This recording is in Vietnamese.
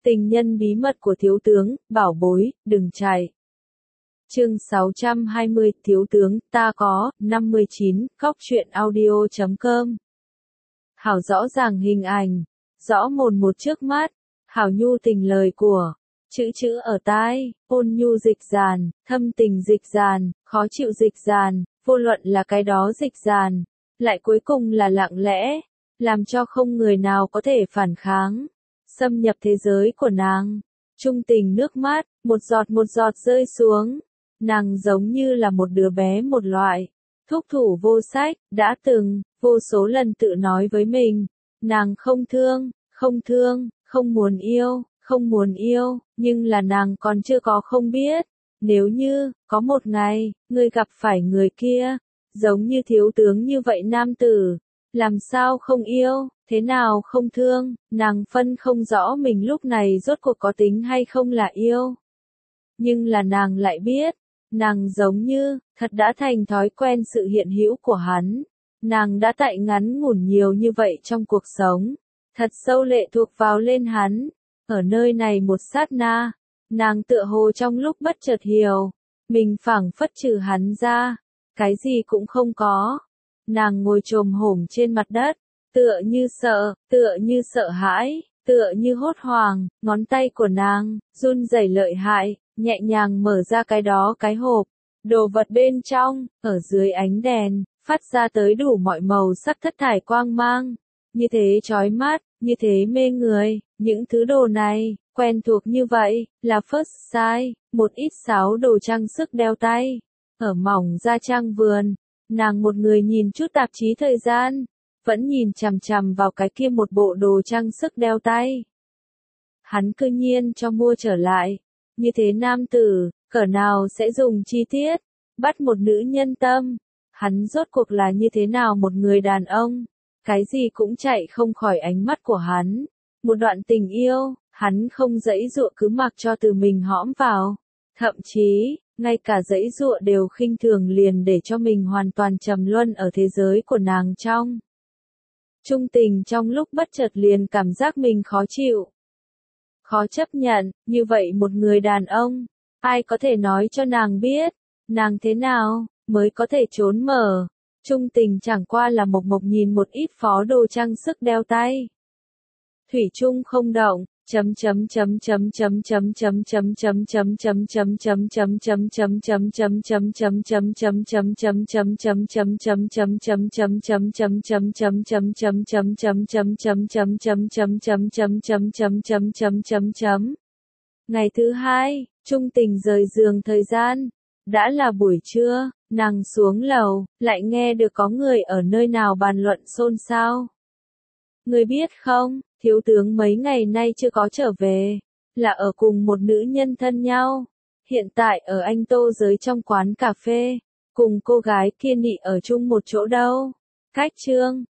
Tình nhân bí mật của thiếu tướng, bảo bối, đừng chạy. Chương 620, thiếu tướng, ta có, 59, cóc truyện audio.com. Hảo rõ ràng hình ảnh, rõ mồn một trước mắt, hảo nhu tình lời của, chữ ở tai, ôn nhu dịch dàn, thâm tình dịch dàn, khó chịu dịch dàn, vô luận là cái đó dịch dàn, lại cuối cùng là lặng lẽ, làm cho không người nào có thể phản kháng, xâm nhập thế giới của nàng. Trung tình nước mắt, một giọt rơi xuống, nàng giống như là một đứa bé một loại, thúc thủ vô sách, đã từng, vô số lần tự nói với mình, nàng không thương, không muốn yêu, nhưng là nàng còn chưa có không biết, nếu như, có một ngày, ngươi gặp phải người kia, giống như thiếu tướng như vậy nam tử, làm sao không yêu, thế nào không thương, nàng phân không rõ mình lúc này rốt cuộc có tính hay không là yêu. Nhưng là nàng lại biết, nàng giống như, thật đã thành thói quen sự hiện hữu của hắn. Nàng đã tại ngắn ngủn nhiều như vậy trong cuộc sống, thật sâu lệ thuộc vào lên hắn. Ở nơi này một sát na, nàng tựa hồ trong lúc bất chợt hiểu, mình phảng phất trừ hắn ra, cái gì cũng không có. Nàng ngồi chồm hổm trên mặt đất, tựa như sợ hãi, tựa như hốt hoảng, ngón tay của nàng, run rẩy lợi hại, nhẹ nhàng mở ra cái đó cái hộp, đồ vật bên trong, ở dưới ánh đèn, phát ra tới đủ mọi màu sắc thất thải quang mang, như thế chói mắt, như thế mê người, những thứ đồ này, quen thuộc như vậy, là first size, một ít sáo đồ trang sức đeo tay, ở mỏng da trang vườn, nàng một người nhìn chút tạp chí thời gian, vẫn nhìn chằm chằm vào cái kia một bộ đồ trang sức đeo tay. Hắn cư nhiên cho mua trở lại, như thế nam tử, cỡ nào sẽ dùng chi tiết, bắt một nữ nhân tâm, hắn rốt cuộc là như thế nào một người đàn ông, cái gì cũng chạy không khỏi ánh mắt của hắn, một đoạn tình yêu, hắn không giãy giụa cứ mặc cho từ mình hõm vào, thậm chí, ngay cả giãy giụa đều khinh thường liền để cho mình hoàn toàn trầm luân ở thế giới của nàng trong. Trung tình trong lúc bất chợt liền cảm giác mình khó chịu. Khó chấp nhận, như vậy một người đàn ông, ai có thể nói cho nàng biết, nàng thế nào, mới có thể trốn mở. Trung tình chẳng qua là mộc mộc nhìn một ít phó đồ trang sức đeo tay. Thủy chung không động. Ngày thứ hai, Trung tình rời giường thời gian, đã là buổi trưa, nàng xuống lầu, lại nghe được có người ở nơi nào bàn luận xôn xao. Người biết không, thiếu tướng mấy ngày nay chưa có trở về, là ở cùng một nữ nhân thân nhau, hiện tại ở Anh Tô giới trong quán cà phê, cùng cô gái kia nị ở chung một chỗ đâu. Cách Trương,